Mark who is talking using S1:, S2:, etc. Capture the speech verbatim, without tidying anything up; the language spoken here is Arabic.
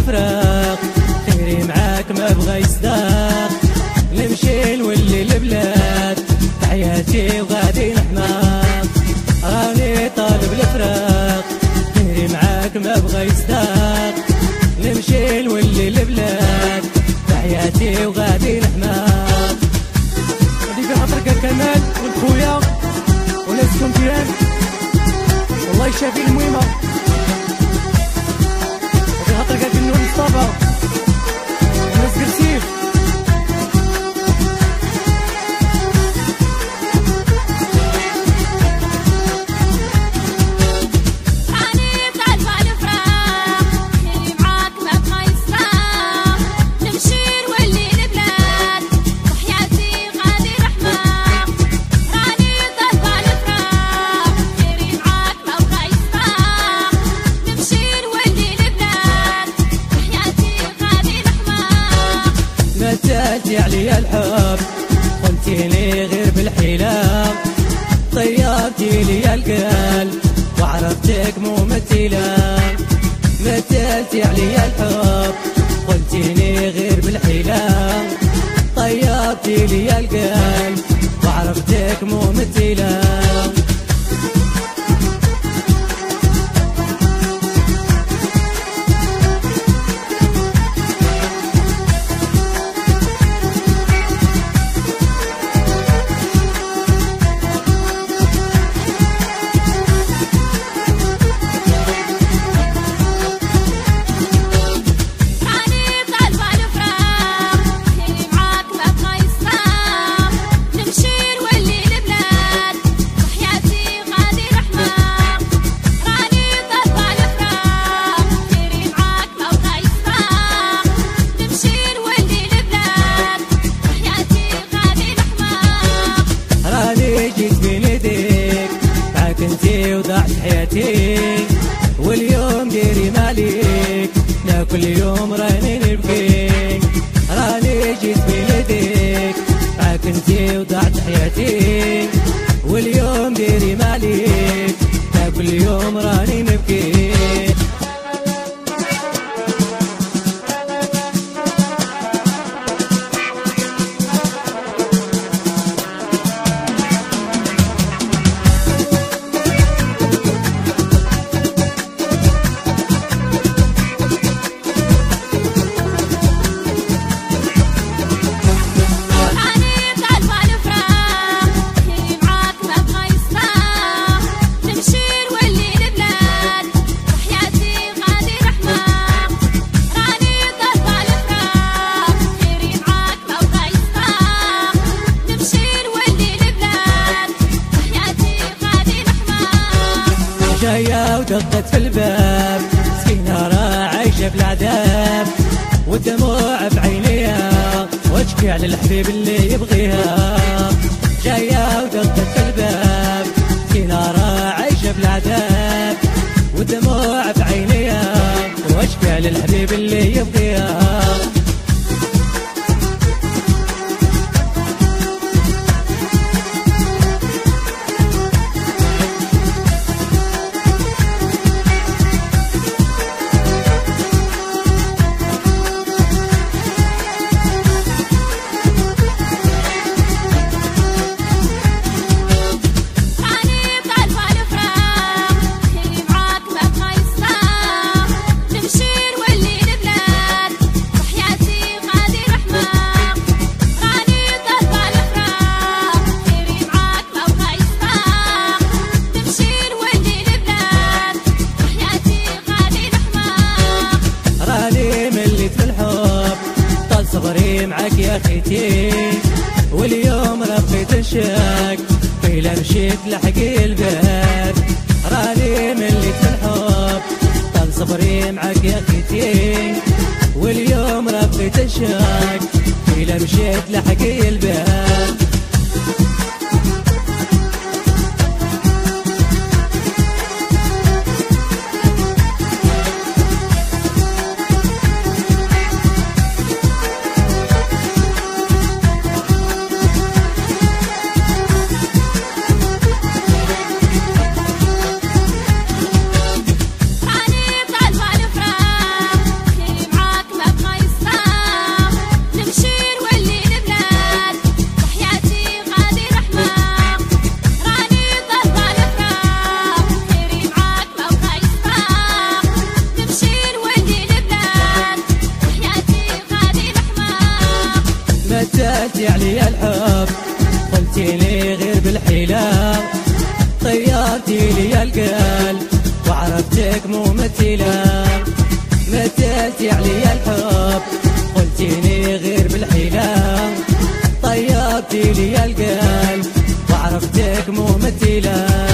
S1: الفراق، خيري معاك ما بغى يصداق، نمشي نولي البلاد حياتي وغادي نحماق، راني طالب الفراق، خيري معاك ما بغى يصداق، نمشي نولي البلاد حياتي وغادي نحماق. غادي في خاطرك كمال ولد خويا وناسكم ديال والله يشافي المهمة، غادي خاطرك النور مصطفى وناس كرسيف. مثلتي عليا الحب قلتيني غير بالحيلة، طيبتي لي القلب وعرفتك ممثلة. مثلتي عليا الحب قلتيني غير بالحيلة، طيبتي لي القلب وعرفتك ممثلة. انتي وضعت حياتي واليوم ديري ماليك، لا كل يوم راني نبكي، راني جيت بين يديك معاك انتي وضعت حياتي واليوم ديري ماليك، لا كل يوم راني نبكي. جاية ودقت في الباب مسكينة راه عايشة في العذاب، والدموع بعينيها واشكي على الحبيب اللي يبغيها. جاية ودقت في الباب مسكينة راه عايشة في العذاب، والدموع بعينيها واشكي على الحبيب اللي يبغيها. صبري معاك يا خيتي واليوم ربيت الشاك، قيلا مشيت لحقي الباب، راني مليت في الحب. طال صبري معاك يا خيتي واليوم ربيت الشاك، قيلا مشيت لحقي الباب.
S2: راني طالبة الفراق، خيري معاك
S1: وعرفتك ممثلة، مثلتي عليا الحب قلتيني غير بالحيلة، طيبتي لي القلب وعرفتك ممثلة.